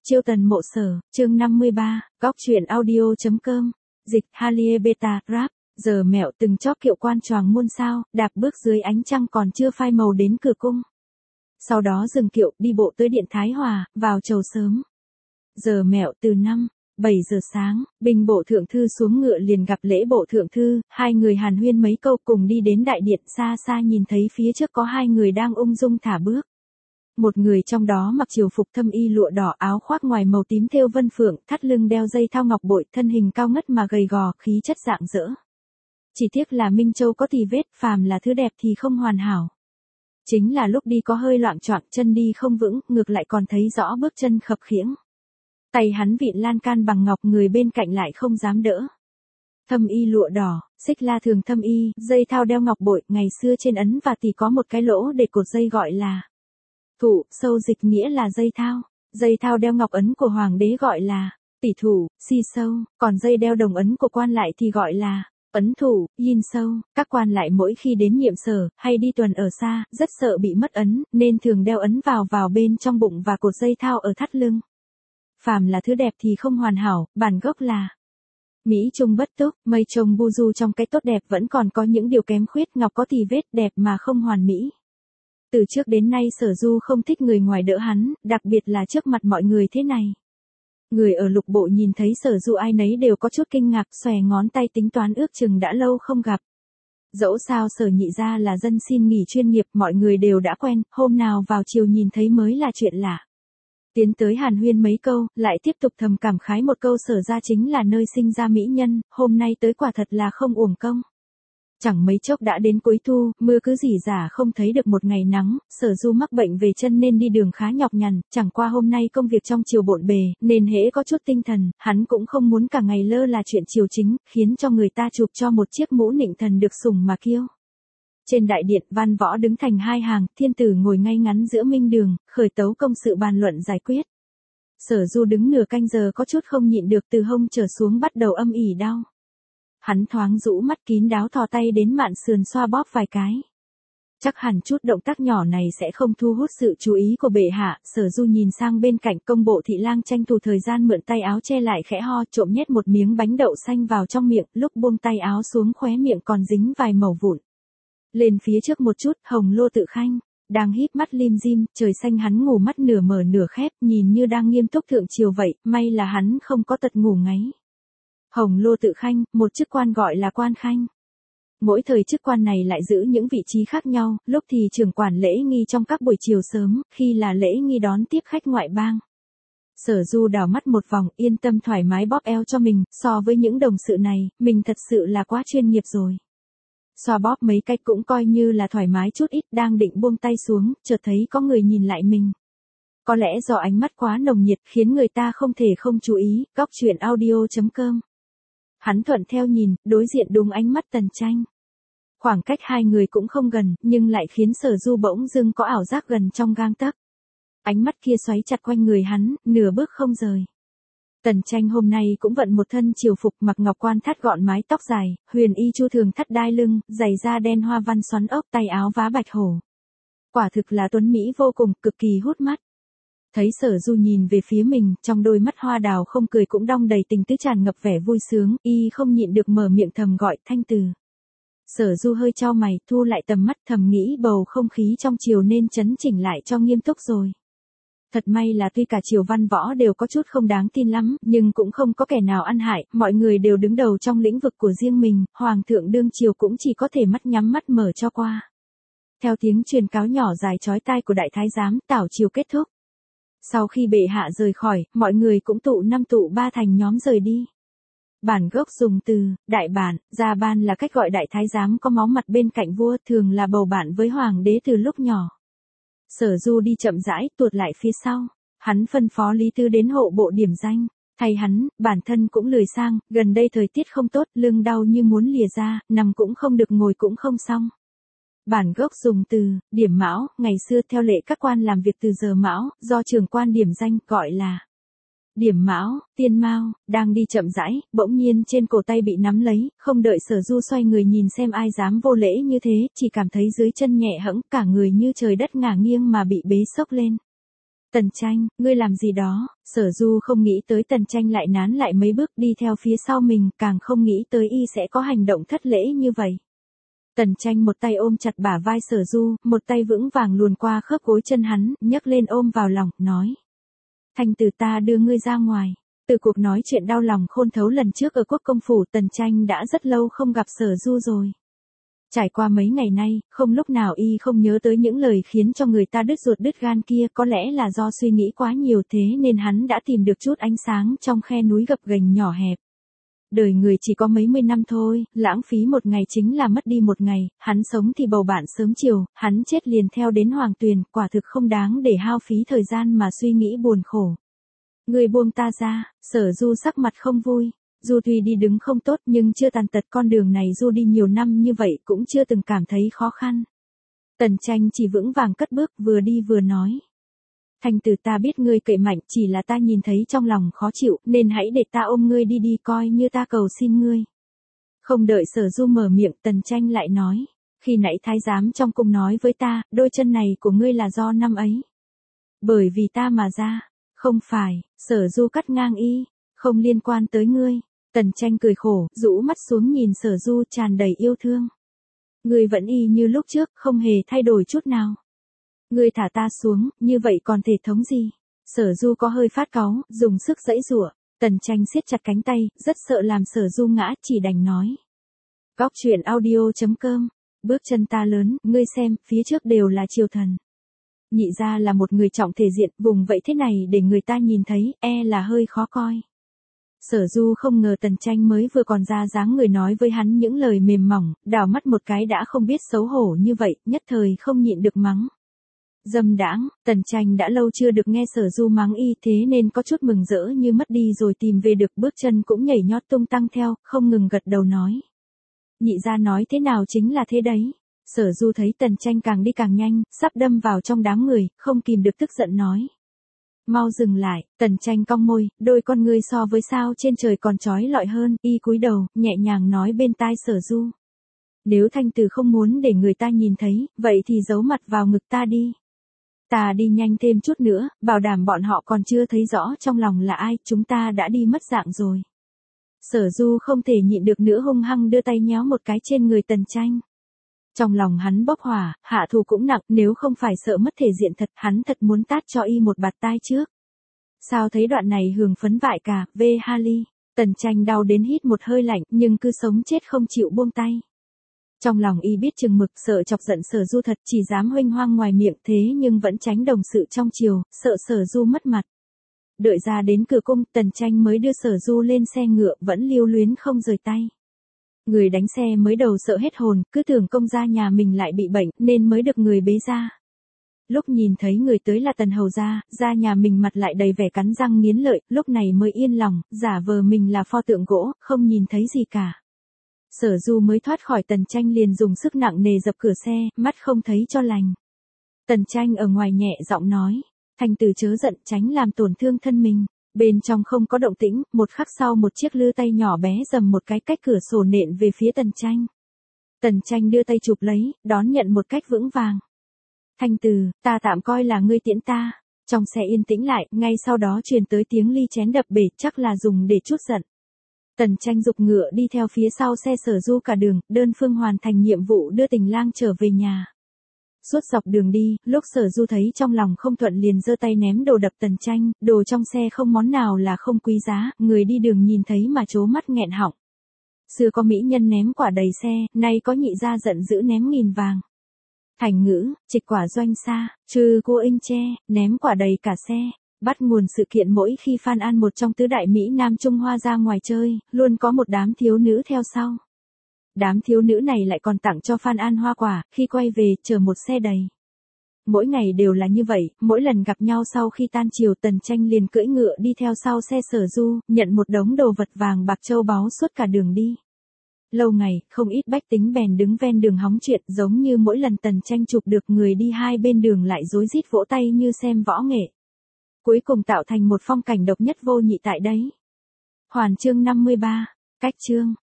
Chiêu tần mộ sở, chương 53, góc truyện audio.com, dịch Halie Beta, rap, giờ mẹo từng chóp kiệu quan choàng muôn sao, đạp bước dưới ánh trăng còn chưa phai màu đến cửa cung. Sau đó dừng kiệu, đi bộ tới điện Thái Hòa, vào chầu sớm. Giờ mẹo từ 7 giờ sáng, binh bộ thượng thư xuống ngựa liền gặp lễ bộ thượng thư, hai người hàn huyên mấy câu cùng đi đến đại điện, xa xa nhìn thấy phía trước có hai người đang ung dung thả bước. Một người trong đó mặc triều phục thâm y lụa đỏ, áo khoác ngoài màu tím thêu vân phượng, thắt lưng đeo dây thao ngọc bội, thân hình cao ngất mà gầy gò, khí chất rạng rỡ. Chỉ tiếc là Minh Châu có tì vết, phàm là thứ đẹp thì không hoàn hảo. Chính là lúc đi có hơi loạng choạng, chân đi không vững, ngược lại còn thấy rõ bước chân khập khiễng. Tay hắn vịn lan can bằng ngọc, người bên cạnh lại không dám đỡ. Thâm y lụa đỏ, xích la thường thâm y, dây thao đeo ngọc bội, ngày xưa trên ấn và tỳ có một cái lỗ để cột dây gọi là thủ, sâu dịch nghĩa là dây thao đeo ngọc ấn của hoàng đế gọi là tỷ thủ, si sâu, còn dây đeo đồng ấn của quan lại thì gọi là ấn thủ, yin sâu. Các quan lại mỗi khi đến nhiệm sở, hay đi tuần ở xa, rất sợ bị mất ấn, nên thường đeo ấn vào bên trong bụng và cột dây thao ở thắt lưng. Phàm là thứ đẹp thì không hoàn hảo, bản gốc là mỹ trung bất túc, mây trông bu du, trong cái tốt đẹp vẫn còn có những điều kém khuyết, ngọc có tì vết, đẹp mà không hoàn mỹ. Từ trước đến nay Sở Du không thích người ngoài đỡ hắn, đặc biệt là trước mặt mọi người thế này. Người ở lục bộ nhìn thấy Sở Du ai nấy đều có chút kinh ngạc, xòe ngón tay tính toán ước chừng đã lâu không gặp. Dẫu sao Sở nhị gia là dân xin nghỉ chuyên nghiệp, mọi người đều đã quen, hôm nào vào chiều nhìn thấy mới là chuyện lạ. Tiến tới hàn huyên mấy câu, lại tiếp tục thầm cảm khái một câu, Sở gia chính là nơi sinh ra mỹ nhân, hôm nay tới quả thật là không uổng công. Chẳng mấy chốc đã đến cuối thu, mưa cứ rỉ rả không thấy được một ngày nắng, Sở Du mắc bệnh về chân nên đi đường khá nhọc nhằn, chẳng qua hôm nay công việc trong triều bộn bề, nên hễ có chút tinh thần, hắn cũng không muốn cả ngày lơ là chuyện triều chính, khiến cho người ta chụp cho một chiếc mũ nịnh thần được sủng mà kiêu. Trên đại điện, văn võ đứng thành hai hàng, thiên tử ngồi ngay ngắn giữa minh đường, khởi tấu công sự bàn luận giải quyết. Sở Du đứng nửa canh giờ có chút không nhịn được, từ hông trở xuống bắt đầu âm ỉ đau. Hắn thoáng rũ mắt kín đáo thò tay đến mạn sườn xoa bóp vài cái. Chắc hẳn chút động tác nhỏ này sẽ không thu hút sự chú ý của bệ hạ. Sở Du nhìn sang bên cạnh, công bộ thị lang tranh thủ thời gian mượn tay áo che lại, khẽ ho, trộm nhét một miếng bánh đậu xanh vào trong miệng, lúc buông tay áo xuống khóe miệng còn dính vài mẩu vụn. Lên phía trước một chút, Hồng Lô Tự Khanh đang híp mắt lim dim, trời xanh hắn ngủ mắt nửa mở nửa khép, nhìn như đang nghiêm túc thượng triều vậy, may là hắn không có tật ngủ ngáy. Hồng Lô Tự Khanh, một chức quan gọi là quan khanh. Mỗi thời chức quan này lại giữ những vị trí khác nhau, lúc thì trưởng quản lễ nghi trong các buổi chiều sớm, khi là lễ nghi đón tiếp khách ngoại bang. Sở Du đảo mắt một vòng, yên tâm thoải mái bóp eo cho mình, so với những đồng sự này, mình thật sự là quá chuyên nghiệp rồi. Xoa bóp mấy cách cũng coi như là thoải mái chút ít, đang định buông tay xuống, chợt thấy có người nhìn lại mình. Có lẽ do ánh mắt quá nồng nhiệt khiến người ta không thể không chú ý, góc truyện audio.com. Hắn thuận theo nhìn, đối diện đúng ánh mắt Tần Tranh. Khoảng cách hai người cũng không gần, nhưng lại khiến Sở Du bỗng dưng có ảo giác gần trong gang tấc. Ánh mắt kia xoáy chặt quanh người hắn, nửa bước không rời. Tần Tranh hôm nay cũng vận một thân triều phục, mặc ngọc quan thắt gọn mái tóc dài, huyền y chu thường thắt đai lưng, giày da đen hoa văn xoắn ốc, tay áo vá bạch hổ. Quả thực là tuấn mỹ vô cùng, cực kỳ hút mắt. Thấy Sở Du nhìn về phía mình, trong đôi mắt hoa đào không cười cũng đong đầy tình tứ, tràn ngập vẻ vui sướng, y không nhịn được mở miệng thầm gọi Thanh từ. Sở Du hơi chau mày, thu lại tầm mắt, thầm nghĩ bầu không khí trong triều nên chấn chỉnh lại cho nghiêm túc rồi. Thật may là tuy cả triều văn võ đều có chút không đáng tin lắm, nhưng cũng không có kẻ nào ăn hại, mọi người đều đứng đầu trong lĩnh vực của riêng mình, hoàng thượng đương triều cũng chỉ có thể mắt nhắm mắt mở cho qua. Theo tiếng truyền cáo nhỏ dài chói tai của đại thái giám, tảo triều kết thúc. Sau khi bệ hạ rời khỏi, mọi người cũng tụ năm tụ ba thành nhóm rời đi. Bản gốc dùng từ đại bản, gia ban là cách gọi đại thái giám có máu mặt bên cạnh vua, thường là bầu bạn với hoàng đế từ lúc nhỏ. Sở Du đi chậm rãi, tuột lại phía sau. Hắn phân phó Lý Tư đến hộ bộ điểm danh. Thay hắn, bản thân cũng lười sang, gần đây thời tiết không tốt, lưng đau như muốn lìa ra, nằm cũng không được, ngồi cũng không xong. Bản gốc dùng từ điểm mão, ngày xưa theo lệ các quan làm việc từ giờ mão, do trưởng quan điểm danh, gọi là điểm mão, tiên mao. Đang đi chậm rãi, bỗng nhiên trên cổ tay bị nắm lấy, không đợi Sở Du xoay người nhìn xem ai dám vô lễ như thế, chỉ cảm thấy dưới chân nhẹ hẫng, cả người như trời đất ngả nghiêng mà bị bế xốc lên. Tần Tranh, ngươi làm gì đó? Sở Du không nghĩ tới Tần Tranh lại nán lại mấy bước đi theo phía sau mình, càng không nghĩ tới y sẽ có hành động thất lễ như vậy. Tần Tranh một tay ôm chặt bả vai Sở Du, một tay vững vàng luồn qua khớp gối chân hắn, nhấc lên ôm vào lòng, nói. Thành Tử, ta đưa ngươi ra ngoài. Từ cuộc nói chuyện đau lòng khôn thấu lần trước ở Quốc Công Phủ, Tần Tranh đã rất lâu không gặp Sở Du rồi. Trải qua mấy ngày nay, không lúc nào y không nhớ tới những lời khiến cho người ta đứt ruột đứt gan kia, có lẽ là do suy nghĩ quá nhiều thế nên hắn đã tìm được chút ánh sáng trong khe núi gập ghềnh nhỏ hẹp. Đời người chỉ có mấy mươi năm thôi, lãng phí một ngày chính là mất đi một ngày, hắn sống thì bầu bạn sớm chiều, hắn chết liền theo đến hoàng tuyền, quả thực không đáng để hao phí thời gian mà suy nghĩ buồn khổ. Người buông ta ra, Sở Du sắc mặt không vui. Du tuy đi đứng không tốt nhưng chưa tàn tật, con đường này Du đi nhiều năm như vậy cũng chưa từng cảm thấy khó khăn. Tần Tranh chỉ vững vàng cất bước, vừa đi vừa nói. Thành Tử, ta biết ngươi cậy mạnh, chỉ là ta nhìn thấy trong lòng khó chịu, nên hãy để ta ôm ngươi đi đi, coi như ta cầu xin ngươi. Không đợi Sở Du mở miệng, Tần Tranh lại nói. Khi nãy thái giám trong cung nói với ta, đôi chân này của ngươi là do năm ấy. Bởi vì ta mà ra. Không phải, Sở Du cắt ngang y. Không liên quan tới ngươi. Tần Tranh cười khổ, rũ mắt xuống nhìn Sở Du tràn đầy yêu thương. Ngươi vẫn y như lúc trước, không hề thay đổi chút nào. Ngươi thả ta xuống, như vậy còn thể thống gì? Sở Du có hơi phát cáu, dùng sức giãy giụa. Tần Tranh siết chặt cánh tay, rất sợ làm Sở Du ngã, chỉ đành nói. Góc truyện audio.com. Bước chân ta lớn, ngươi xem, phía trước đều là triều thần. Nhị gia là một người trọng thể diện, vùng vậy thế này để người ta nhìn thấy, là hơi khó coi. Sở Du không ngờ Tần Tranh mới vừa còn ra dáng người nói với hắn những lời mềm mỏng, đảo mắt một cái đã không biết xấu hổ như vậy, nhất thời không nhịn được mắng. Dâm đãng, Tần Tranh đã lâu chưa được nghe Sở Du mắng y, thế nên có chút mừng rỡ như mất đi rồi tìm về được, bước chân cũng nhảy nhót tung tăng theo, không ngừng gật đầu nói. Nhị gia nói thế nào chính là thế đấy. Sở Du thấy Tần Tranh càng đi càng nhanh, sắp đâm vào trong đám người, không kìm được tức giận nói. Mau dừng lại. Tần Tranh cong môi, đôi con ngươi so với sao trên trời còn chói lọi hơn, y cúi đầu, nhẹ nhàng nói bên tai Sở Du. Nếu Thanh Tử không muốn để người ta nhìn thấy, vậy thì giấu mặt vào ngực ta đi. Ta đi nhanh thêm chút nữa, bảo đảm bọn họ còn chưa thấy rõ trong lòng là ai, chúng ta đã đi mất dạng rồi. Sở Du không thể nhịn được nữa, hung hăng đưa tay nhéo một cái trên người Tần Tranh. Trong lòng hắn bốc hỏa, hạ thù cũng nặng, nếu không phải sợ mất thể diện thật, hắn thật muốn tát cho y một bạt tai trước. Sao thấy đoạn này hưởng phấn vại cả, Harley. Tần Tranh đau đến hít một hơi lạnh, nhưng cứ sống chết không chịu buông tay. Trong lòng y biết chừng mực, sợ chọc giận Sở Du thật, chỉ dám huênh hoang ngoài miệng thế nhưng vẫn tránh đồng sự trong chiều, sợ Sở Du mất mặt. Đợi ra đến cửa cung, Tần Tranh mới đưa Sở Du lên xe ngựa, vẫn lưu luyến không rời tay. Người đánh xe mới đầu sợ hết hồn, cứ tưởng công gia nhà mình lại bị bệnh, nên mới được người bế ra. Lúc nhìn thấy người tới là Tần hầu gia nhà mình mặt lại đầy vẻ cắn răng nghiến lợi, lúc này mới yên lòng, giả vờ mình là pho tượng gỗ, không nhìn thấy gì cả. Sở Du mới thoát khỏi Tần Tranh liền dùng sức nặng nề dập cửa xe, mắt không thấy cho lành. Tần Tranh ở ngoài nhẹ giọng nói, Thành Tử chớ giận, tránh làm tổn thương thân mình. Bên trong không có động tĩnh, một khắc sau một chiếc lư tay nhỏ bé dầm một cái cách cửa sổ nện về phía Tần Tranh. Tần Tranh đưa tay chụp lấy, đón nhận một cách vững vàng. Thành Tử, ta tạm coi là ngươi tiễn ta. Trong xe yên tĩnh lại, ngay sau đó truyền tới tiếng ly chén đập bể, chắc là dùng để trút giận. Tần Tranh giục ngựa đi theo phía sau xe Sở Du cả đường, đơn phương hoàn thành nhiệm vụ đưa tình lang trở về nhà. Suốt dọc đường đi, lúc Sở Du thấy trong lòng không thuận liền giơ tay ném đồ đập Tần Tranh, đồ trong xe không món nào là không quý giá, người đi đường nhìn thấy mà trố mắt nghẹn họng. Xưa có mỹ nhân ném quả đầy xe, nay có nhị gia giận dữ ném nghìn vàng. Thành ngữ, trịch quả doanh xa, trừ cô inh che, ném quả đầy cả xe. Bắt nguồn sự kiện mỗi khi Phan An một trong tứ đại Mỹ Nam Trung Hoa ra ngoài chơi, luôn có một đám thiếu nữ theo sau. Đám thiếu nữ này lại còn tặng cho Phan An hoa quả, khi quay về, chở một xe đầy. Mỗi ngày đều là như vậy, mỗi lần gặp nhau sau khi tan chiều Tần Tranh liền cưỡi ngựa đi theo sau xe Sở Du, nhận một đống đồ vật vàng bạc châu báu suốt cả đường đi. Lâu ngày, không ít bách tính bèn đứng ven đường hóng chuyện, giống như mỗi lần Tần Tranh chụp được người đi hai bên đường lại rối rít vỗ tay như xem võ nghệ. Cuối cùng tạo thành một phong cảnh độc nhất vô nhị tại đấy. Hoàn chương 53, cách chương.